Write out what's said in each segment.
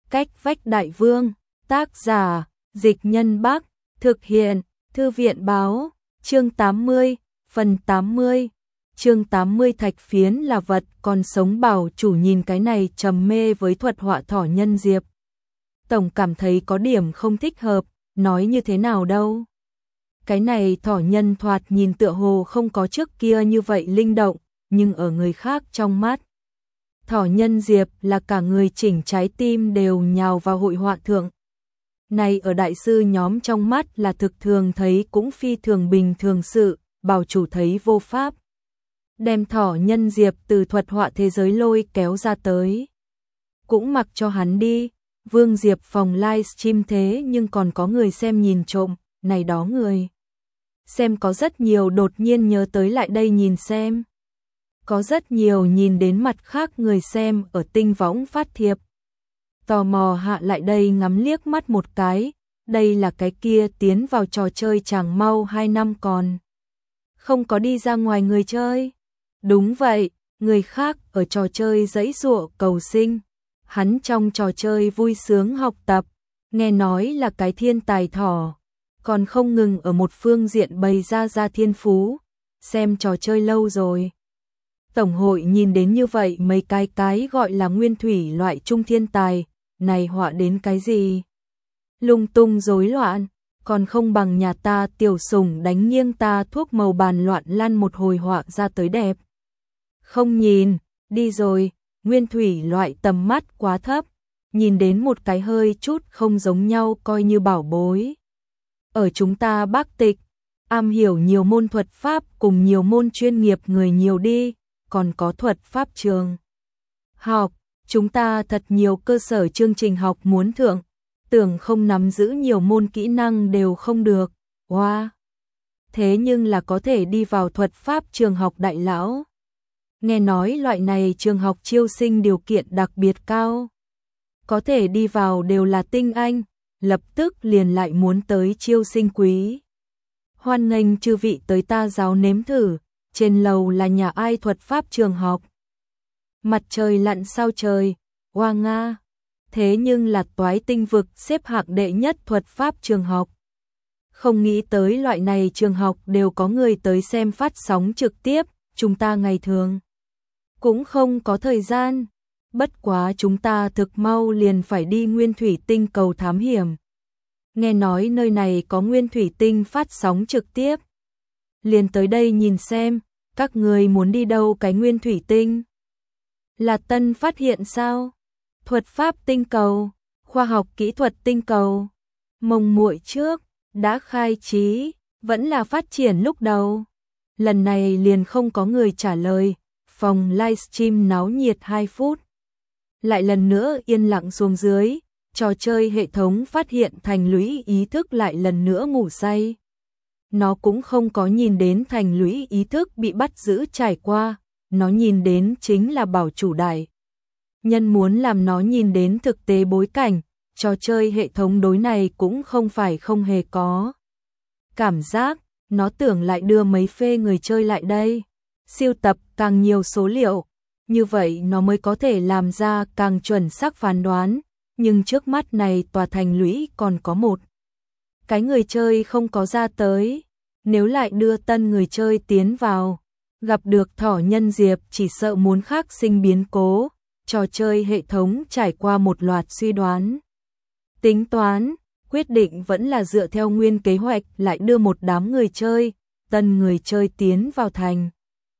Cách vách đại vương, tác giả, Dịch Nhân Bắc, thực hiện, Thư viện báo, chương 80, phần 80. Chương 80 thạch phiến là vật còn sống bảo chủ nhìn cái này trầm mê với thuật họa thỏ nhân diệp. Tổng cảm thấy có điểm không thích hợp, nói như thế nào đâu. Cái này thỏ nhân thoạt nhìn tựa hồ không có trước kia như vậy linh động, nhưng ở người khác trong mắt. Thỏ nhân diệp là cả người chỉnh trái tim đều nhào vào hội họa thượng. Này ở đại sư nhóm trong mắt là thực thường thấy cũng phi thường bình thường sự, bảo chủ thấy vô pháp. Đem thỏ nhân diệp từ thuật họa thế giới lôi kéo ra tới. Cũng mặc cho hắn đi, Vương Diệp phòng livestream thế nhưng còn có người xem nhìn trộm, này đó người. Xem có rất nhiều đột nhiên nhớ tới lại đây nhìn xem. Có rất nhiều nhìn đến mặt khác người xem ở tinh võng phát thiệp. Tò mò hạ lại đây ngắm liếc mắt một cái, đây là cái kia tiến vào trò chơi chàng mau 2 năm còn. Không có đi ra ngoài người chơi. Đúng vậy, người khác ở trò chơi giãy giụa cầu sinh. Hắn trong trò chơi vui sướng học tập, nghe nói là cái thiên tài thỏ. Còn không ngừng ở một phương diện bày ra thiên phú, xem trò chơi lâu rồi. Tổng hội nhìn đến như vậy mấy cái gọi là nguyên thủy loại trung thiên tài, này họa đến cái gì? Lung tung rối loạn, còn không bằng nhà ta tiểu sủng đánh nghiêng ta thuốc màu bàn loạn lăn một hồi họa ra tới đẹp. Không nhìn, đi rồi, nguyên thủy loại tầm mắt quá thấp, nhìn đến một cái hơi chút không giống nhau coi như bảo bối. Ở chúng ta Bắc Tịch, am hiểu nhiều môn thuật pháp cùng nhiều môn chuyên nghiệp người nhiều đi, còn có thuật pháp trường học, chúng ta thật nhiều cơ sở chương trình học muốn thượng, tưởng không nắm giữ nhiều môn kỹ năng đều không được, wow. Thế nhưng là có thể đi vào thuật pháp trường học đại lão. Nghe nói loại này trường học chiêu sinh điều kiện đặc biệt cao. Có thể đi vào đều là tinh anh, lập tức liền lại muốn tới chiêu sinh quý. Hoan nghênh chư vị tới ta giáo nếm thử, trên lầu là nhà ai thuật pháp trường học. Mặt trời lặn sao trời, hoa nga. Thế nhưng là toái tinh vực xếp hạng đệ nhất thuật pháp trường học. Không nghĩ tới loại này trường học đều có người tới xem phát sóng trực tiếp, chúng ta ngày thường cũng không có thời gian. Bất quá chúng ta thực mau liền phải đi nguyên thủy tinh cầu thám hiểm. Nghe nói nơi này có nguyên thủy tinh phát sóng trực tiếp. Liền tới đây nhìn xem, các người muốn đi đâu cái nguyên thủy tinh? Là tân phát hiện sao? Thuật pháp tinh cầu, khoa học kỹ thuật tinh cầu. Mông muội trước, đã khai trí, vẫn là phát triển lúc đầu. Lần này liền không có người trả lời, phòng livestream náo nhiệt 2 phút. Lại lần nữa yên lặng xuống dưới, trò chơi hệ thống phát hiện thành lũy ý thức lại lần nữa ngủ say. Nó cũng không có nhìn đến thành lũy ý thức bị bắt giữ trải qua, nó nhìn đến chính là bảo chủ đại nhân muốn làm nó nhìn đến thực tế bối cảnh, trò chơi hệ thống đối này cũng không phải không hề có. Cảm giác, nó tưởng lại đưa mấy phê người chơi lại đây, siêu tập càng nhiều số liệu, như vậy nó mới có thể làm ra càng chuẩn xác phán đoán, nhưng trước mắt này tòa thành lũy còn có một cái người chơi không có ra tới, nếu lại đưa tân người chơi tiến vào, gặp được thỏ nhân diệp chỉ sợ muốn khác sinh biến cố, trò chơi hệ thống trải qua một loạt suy đoán. Tính toán, quyết định vẫn là dựa theo nguyên kế hoạch lại đưa một đám người chơi, tân người chơi tiến vào thành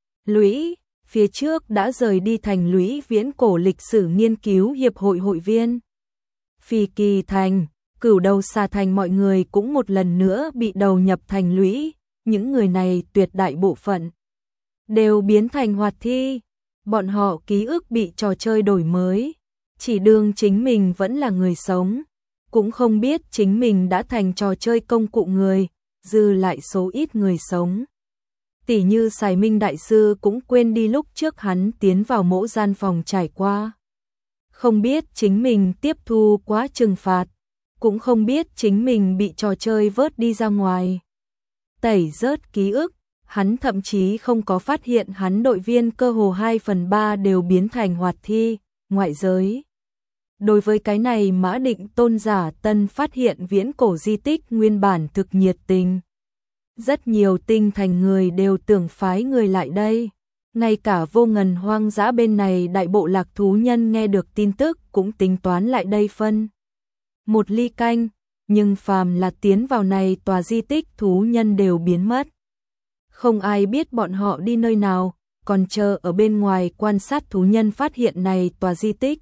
lũy. Phía trước đã rời đi thành lũy viễn cổ lịch sử nghiên cứu hiệp hội hội viên. Phi Kỳ Thành, Cửu Đầu Xà Thành mọi người cũng một lần nữa bị đầu nhập thành lũy, những người này tuyệt đại bộ phận đều biến thành hoạt thi, bọn họ ký ức bị trò chơi đổi mới, chỉ đương chính mình vẫn là người sống, cũng không biết chính mình đã thành trò chơi công cụ người, dư lại số ít người sống. Tỷ như Sài Minh Đại Sư cũng quên đi lúc trước hắn tiến vào mỗ gian phòng trải qua. Không biết chính mình tiếp thu quá trừng phạt, cũng không biết chính mình bị trò chơi vớt đi ra ngoài. Tẩy rớt ký ức, hắn thậm chí không có phát hiện hắn đội viên cơ hồ 2/3 đều biến thành hoạt thi, ngoại giới. Đối với cái này Mã Định tôn giả Tân phát hiện viễn cổ di tích nguyên bản thực nhiệt tình. Rất nhiều tinh thành người đều tưởng phái người lại đây. Ngay cả Vô Ngần hoang dã bên này đại bộ lạc thú nhân nghe được tin tức cũng tính toán lại đây phân một ly canh, nhưng phàm là tiến vào này tòa di tích thú nhân đều biến mất. Không ai biết bọn họ đi nơi nào, còn chờ ở bên ngoài quan sát thú nhân phát hiện này tòa di tích.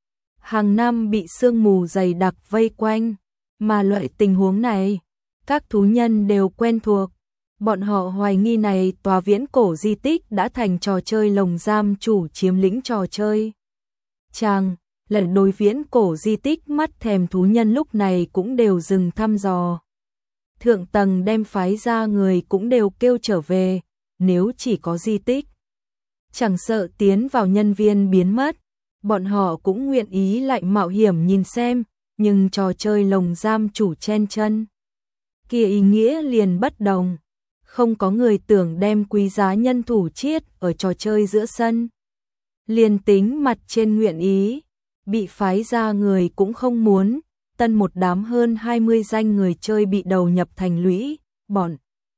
Hàng năm bị sương mù dày đặc vây quanh, mà loại tình huống này, các thú nhân đều quen thuộc. Bọn họ hoài nghi này tòa viễn cổ di tích đã thành trò chơi lồng giam chủ chiếm lĩnh trò chơi. Chàng, lần đối viễn cổ di tích mắt thèm thú nhân lúc này cũng đều dừng thăm dò. Thượng tầng đem phái ra người cũng đều kêu trở về, nếu chỉ có di tích. Chẳng sợ tiến vào nhân viên biến mất, bọn họ cũng nguyện ý lại mạo hiểm nhìn xem, nhưng trò chơi lồng giam chủ chen chân. Kia ý nghĩa liền bất đồng. Không có người tưởng đem quý giá nhân thủ chiết ở trò chơi giữa sân. Liền tính mặt trên nguyện ý, bị phái ra người cũng không muốn, tân một đám hơn 20 danh người chơi bị đầu nhập thành lũy, bọn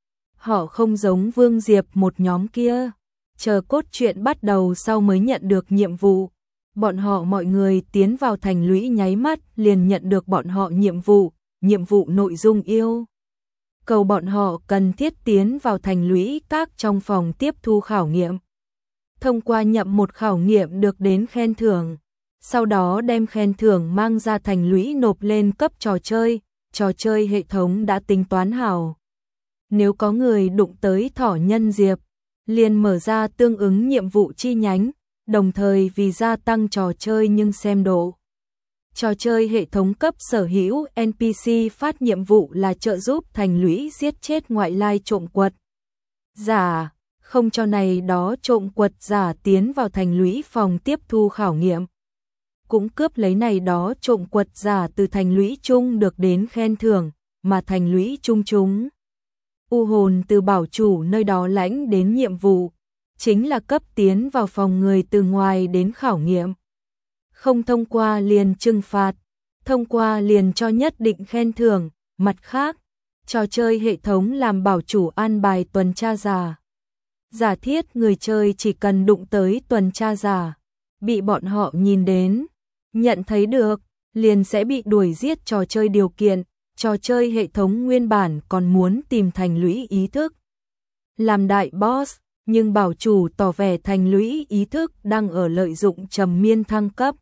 họ không giống Vương Diệp một nhóm kia, chờ cốt truyện bắt đầu sau mới nhận được nhiệm vụ. Bọn họ mọi người tiến vào thành lũy nháy mắt liền nhận được bọn họ nhiệm vụ nội dung yêu. Cầu bọn họ cần thiết tiến vào thành lũy các trong phòng tiếp thu khảo nghiệm. Thông qua nhậm một khảo nghiệm được đến khen thưởng, sau đó đem khen thưởng mang ra thành lũy nộp lên cấp trò chơi hệ thống đã tính toán hảo. Nếu có người đụng tới thỏ nhân diệp, liền mở ra tương ứng nhiệm vụ chi nhánh, đồng thời vì gia tăng trò chơi nhưng xem độ. Trò chơi hệ thống cấp sở hữu NPC phát nhiệm vụ là trợ giúp thành lũy giết chết ngoại lai trộm quật giả, không cho này đó trộm quật giả tiến vào thành lũy phòng tiếp thu khảo nghiệm. Cũng cướp lấy này đó trộm quật giả từ thành lũy chung được đến khen thưởng, mà thành lũy chung chúng. U hồn từ bảo chủ nơi đó lãnh đến nhiệm vụ, chính là cấp tiến vào phòng người từ ngoài đến khảo nghiệm. Không thông qua liền trừng phạt, thông qua liền cho nhất định khen thưởng, mặt khác, trò chơi hệ thống làm bảo chủ an bài tuần tra giả. Giả thiết người chơi chỉ cần đụng tới tuần tra giả, bị bọn họ nhìn đến, nhận thấy được, liền sẽ bị đuổi giết trò chơi điều kiện, trò chơi hệ thống nguyên bản còn muốn tìm thành lũy ý thức. Làm đại boss, nhưng bảo chủ tỏ vẻ thành lũy ý thức đang ở lợi dụng trầm miên thăng cấp.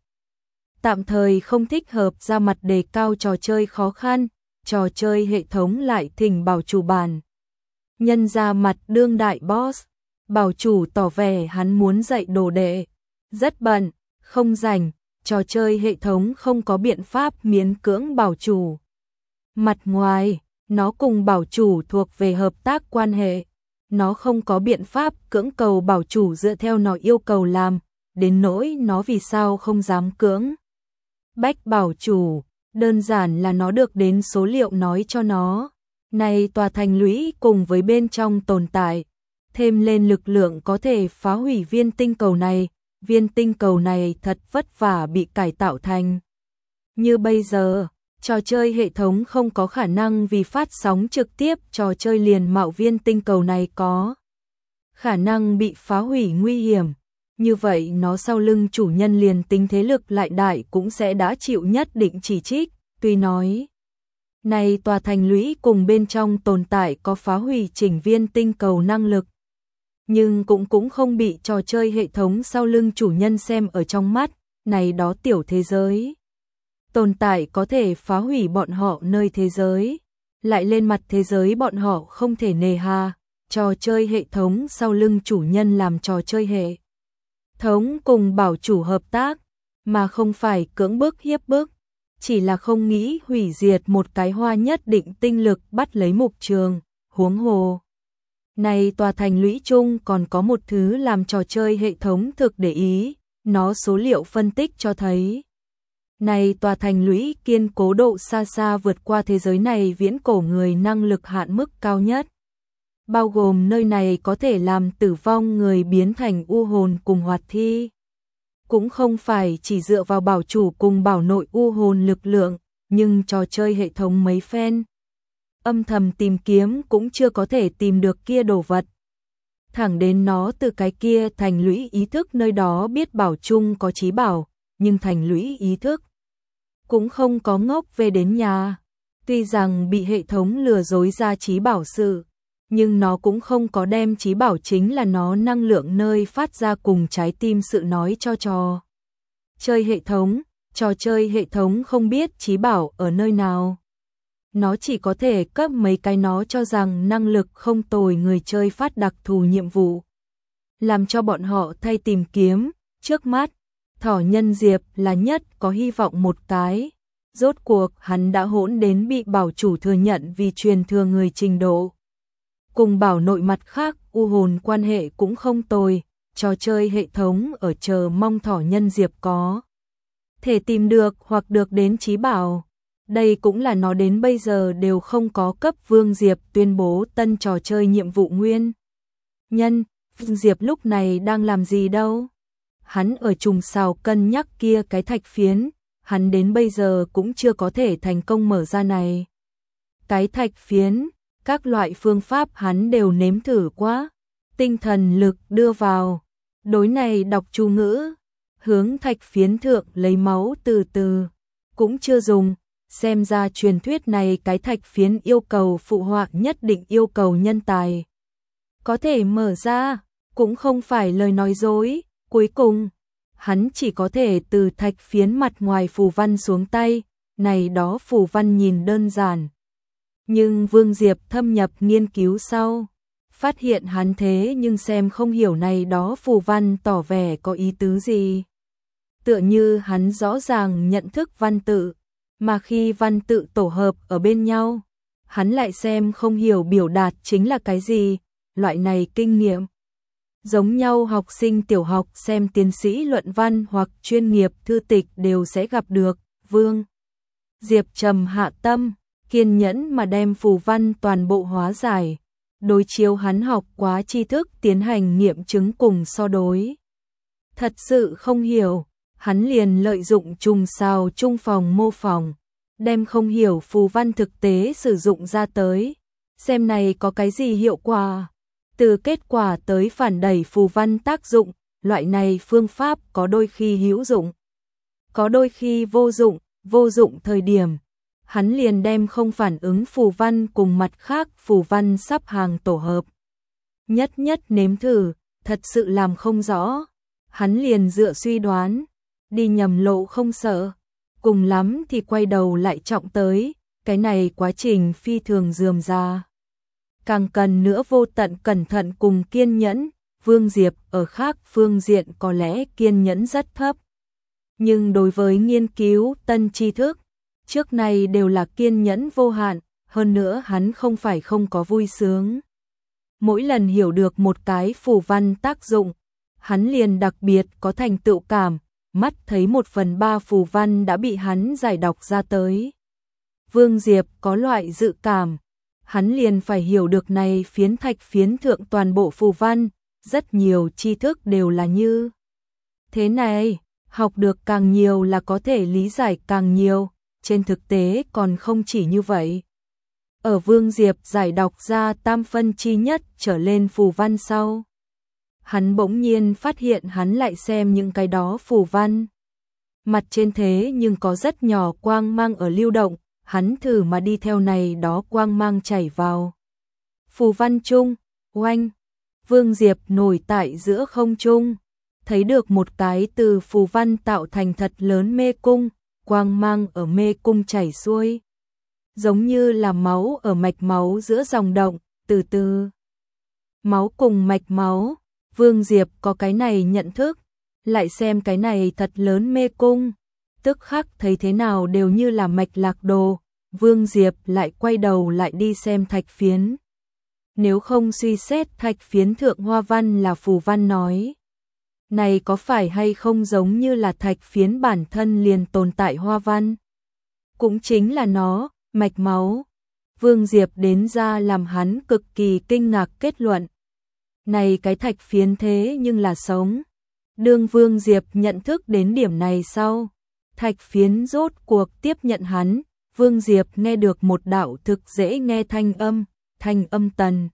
Tạm thời không thích hợp ra mặt đề cao trò chơi khó khăn, trò chơi hệ thống lại thỉnh bảo chủ bàn. Nhân ra mặt đương đại boss, bảo chủ tỏ vẻ hắn muốn dạy đồ đệ. Rất bận, không rảnh, trò chơi hệ thống không có biện pháp miễn cưỡng bảo chủ. Mặt ngoài, nó cùng bảo chủ thuộc về hợp tác quan hệ. Nó không có biện pháp cưỡng cầu bảo chủ dựa theo nó yêu cầu làm, đến nỗi nó vì sao không dám cưỡng bách bảo chủ, đơn giản là nó được đến số liệu nói cho nó. Này tòa thành lũy cùng với bên trong tồn tại, thêm lên lực lượng có thể phá hủy viên tinh cầu này thật vất vả bị cải tạo thành. Như bây giờ, trò chơi hệ thống không có khả năng vì phát sóng trực tiếp trò chơi liền mạo viên tinh cầu này có khả năng bị phá hủy nguy hiểm. Như vậy nó sau lưng chủ nhân liền tính thế lực lại đại cũng sẽ đã chịu nhất định chỉ trích, tuy nói. Này tòa thành lũy cùng bên trong tồn tại có phá hủy chỉnh viên tinh cầu năng lực. Nhưng cũng không bị trò chơi hệ thống sau lưng chủ nhân xem ở trong mắt, này đó tiểu thế giới. Tồn tại có thể phá hủy bọn họ nơi thế giới, lại lên mặt thế giới bọn họ không thể nề hà, trò chơi hệ thống sau lưng chủ nhân làm trò chơi hệ thống cùng bảo chủ hợp tác, mà không phải cưỡng bức hiếp bức, chỉ là không nghĩ hủy diệt một cái hoa nhất định tinh lực bắt lấy mục trường, huống hồ. Này tòa thành lũy chung còn có một thứ làm trò chơi hệ thống thực để ý, nó số liệu phân tích cho thấy. Này tòa thành lũy kiên cố độ xa xa vượt qua thế giới này viễn cổ người năng lực hạn mức cao nhất. Bao gồm nơi này có thể làm tử vong người biến thành u hồn cùng hoạt thi. cũng không phải chỉ dựa vào bảo chủ cùng bảo nội u hồn lực lượng, nhưng trò chơi hệ thống mấy phen âm thầm tìm kiếm cũng chưa có thể tìm được kia đồ vật. Thẳng đến nó từ cái kia thành lũy ý thức nơi đó biết bảo chung có trí bảo, nhưng thành lũy ý thức cũng không có ngốc về đến nhà. Tuy rằng bị hệ thống lừa dối ra trí bảo sự, nhưng nó cũng không có đem trí bảo chính là nó năng lượng nơi phát ra cùng trái tim sự nói cho trò chơi hệ thống. Trò chơi hệ thống không biết trí bảo ở nơi nào. Nó chỉ có thể cấp mấy cái nó cho rằng năng lực không tồi người chơi phát đặc thù nhiệm vụ, làm cho bọn họ thay tìm kiếm. Trước mắt, Thỏ Nhân Diệp là nhất có hy vọng một cái. Rốt cuộc hắn đã hỗn đến bị bảo chủ thừa nhận vì truyền thừa người trình độ. Cùng bảo nội mặt khác, u hồn quan hệ cũng không tồi, trò chơi hệ thống ở chờ mong Thỏ Nhân Diệp có thể tìm được hoặc được đến trí bảo. Đây cũng là nó đến bây giờ đều không có cấp Vương Diệp tuyên bố tân trò chơi nhiệm vụ nguyên nhân. Vương Diệp lúc này đang làm gì đâu? Hắn ở trùng xào cân nhắc kia cái thạch phiến, hắn đến bây giờ cũng chưa có thể thành công mở ra này cái thạch phiến. Các loại phương pháp hắn đều nếm thử quá, tinh thần lực đưa vào, đối này đọc chú ngữ, hướng thạch phiến thượng lấy máu từ từ, cũng chưa dùng. Xem ra truyền thuyết này cái thạch phiến yêu cầu phụ họa nhất định yêu cầu nhân tài có thể mở ra, cũng không phải lời nói dối. Cuối cùng, hắn chỉ có thể từ thạch phiến mặt ngoài phù văn xuống tay, này đó phù văn nhìn đơn giản. Nhưng Vương Diệp thâm nhập nghiên cứu sau, phát hiện hắn thế nhưng xem không hiểu này đó phù văn tỏ vẻ có ý tứ gì. Tựa như hắn rõ ràng nhận thức văn tự, mà khi văn tự tổ hợp ở bên nhau, hắn lại xem không hiểu biểu đạt chính là cái gì. Loại này kinh nghiệm giống nhau học sinh tiểu học xem tiến sĩ luận văn hoặc chuyên nghiệp thư tịch đều sẽ gặp được. Vương Diệp trầm hạ tâm, kiên nhẫn mà đem phù văn toàn bộ hóa giải, đối chiếu hắn học quá tri thức tiến hành nghiệm chứng cùng so đối. Thật sự không hiểu, hắn liền lợi dụng trùng xào trung phòng mô phỏng, đem không hiểu phù văn thực tế sử dụng ra tới, xem này có cái gì hiệu quả. Từ kết quả tới phản đẩy phù văn tác dụng, loại này phương pháp có đôi khi hữu dụng, có đôi khi vô dụng thời điểm. Hắn liền đem không phản ứng phù văn cùng mặt khác phù văn sắp hàng tổ hợp. Nhất nếm thử, thật sự làm không rõ. Hắn liền dựa suy đoán, đi nhầm lộ không sợ, cùng lắm thì quay đầu lại trọng tới, cái này quá trình phi thường rườm rà. Càng cần nữa vô tận cẩn thận cùng kiên nhẫn. Vương Diệp ở khác phương diện có lẽ kiên nhẫn rất thấp, nhưng đối với nghiên cứu tân tri thức, trước này đều là kiên nhẫn vô hạn. Hơn nữa hắn không phải không có vui sướng. Mỗi lần hiểu được một cái phù văn tác dụng, hắn liền đặc biệt có thành tựu cảm, mắt thấy 1/3 phù văn đã bị hắn giải đọc ra tới. Vương Diệp có loại dự cảm, hắn liền phải hiểu được này phiến thạch phiến thượng toàn bộ phù văn, rất nhiều tri thức đều là như thế này, học được càng nhiều là có thể lý giải càng nhiều, trên thực tế còn không chỉ như vậy. Ở Vương Diệp giải đọc ra tam phân chi nhất trở lên phù văn sau, hắn bỗng nhiên phát hiện hắn lại xem những cái đó phù văn. Mặt trên thế nhưng có rất nhỏ quang mang ở lưu động, hắn thử mà đi theo này đó quang mang chảy vào phù văn chung, oanh. Vương Diệp nổi tại giữa không trung, thấy được một cái từ phù văn tạo thành thật lớn mê cung, quang mang ở mê cung chảy xuôi, giống như là máu ở mạch máu giữa dòng động, từ từ. Máu cùng mạch máu, Vương Diệp có cái này nhận thức, lại xem cái này thật lớn mê cung, tức khắc thấy thế nào đều như là mạch lạc đồ. Vương Diệp lại quay đầu lại đi xem thạch phiến. Nếu không suy xét thạch phiến thượng hoa văn là phù văn nói, này có phải hay không giống như là thạch phiến bản thân liền tồn tại hoa văn? Cũng chính là nó, mạch máu. Vương Diệp đến ra làm hắn cực kỳ kinh ngạc kết luận. Này cái thạch phiến thế nhưng là sống. Đương Vương Diệp nhận thức đến điểm này sau, Thạch Phiến rốt cuộc tiếp nhận hắn, Vương Diệp nghe được một đạo thực dễ nghe thanh âm tần.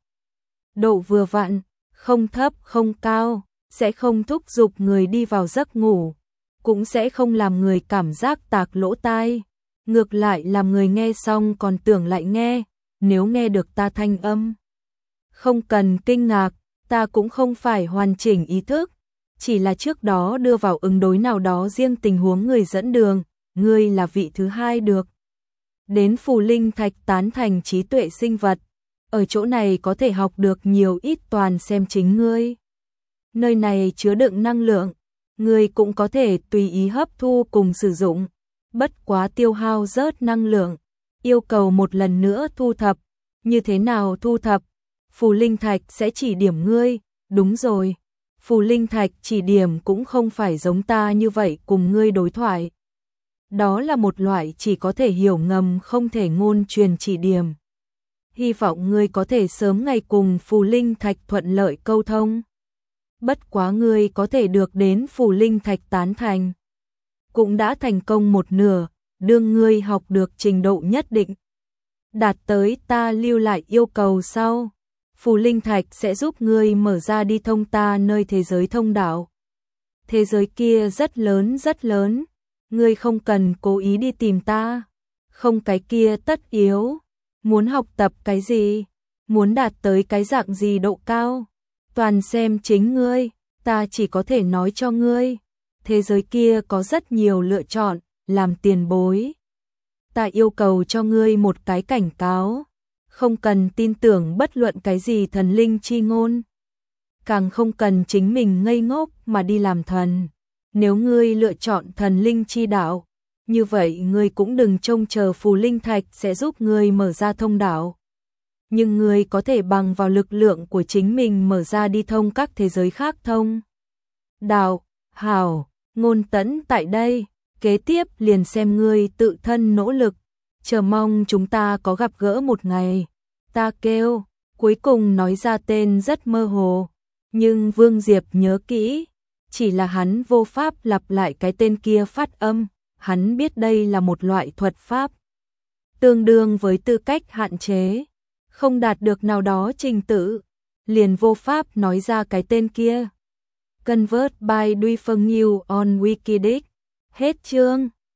Độ vừa vặn, không thấp không cao, sẽ không thúc giục người đi vào giấc ngủ, cũng sẽ không làm người cảm giác tạc lỗ tai, ngược lại làm người nghe xong còn tưởng lại nghe, nếu nghe được ta thanh âm. Không cần kinh ngạc, ta cũng không phải hoàn chỉnh ý thức, chỉ là trước đó đưa vào ứng đối nào đó riêng tình huống người dẫn đường, ngươi là vị thứ hai được. Đến Phù Linh Thạch tán thành trí tuệ sinh vật, ở chỗ này có thể học được nhiều ít toàn xem chính ngươi. Nơi này chứa đựng năng lượng, ngươi cũng có thể tùy ý hấp thu cùng sử dụng, bất quá tiêu hao rớt năng lượng, yêu cầu một lần nữa thu thập, như thế nào thu thập? Phù Linh Thạch sẽ chỉ điểm ngươi, đúng rồi. Phù Linh Thạch chỉ điểm cũng không phải giống ta như vậy cùng ngươi đối thoại. Đó là một loại chỉ có thể hiểu ngầm không thể ngôn truyền chỉ điểm. Hy vọng ngươi có thể sớm ngày cùng Phù Linh Thạch thuận lợi câu thông. Bất quá ngươi có thể được đến Phù Linh Thạch tán thành. Cũng đã thành công một nửa, đương ngươi học được trình độ nhất định. Đạt tới ta lưu lại yêu cầu sau. Phù Linh Thạch sẽ giúp ngươi mở ra đi thông ta nơi thế giới thông đạo. Thế giới kia rất lớn, ngươi không cần cố ý đi tìm ta, không cái kia tất yếu. Muốn học tập cái gì, muốn đạt tới cái dạng gì độ cao, toàn xem chính ngươi, ta chỉ có thể nói cho ngươi. Thế giới kia có rất nhiều lựa chọn, làm tiền bối. Ta yêu cầu cho ngươi một cái cảnh cáo. Không cần tin tưởng bất luận cái gì thần linh chi ngôn. Càng không cần chính mình ngây ngốc mà đi làm thần. Nếu ngươi lựa chọn thần linh chi đạo, như vậy ngươi cũng đừng trông chờ Phù Linh Thạch sẽ giúp ngươi mở ra thông đạo. Nhưng ngươi có thể bằng vào lực lượng của chính mình mở ra đi thông các thế giới khác thông đạo. Hảo, Ngôn Tẫn tại đây, kế tiếp liền xem ngươi tự thân nỗ lực. Chờ mong chúng ta có gặp gỡ một ngày. Ta kêu, cuối cùng nói ra tên rất mơ hồ. Nhưng Vương Diệp nhớ kỹ, chỉ là hắn vô pháp lặp lại cái tên kia phát âm. Hắn biết đây là một loại thuật pháp, tương đương với tư cách hạn chế. Không đạt được nào đó trình tự, liền vô pháp nói ra cái tên kia. Convert by Duy Phân New on Wikidic. Hết chương.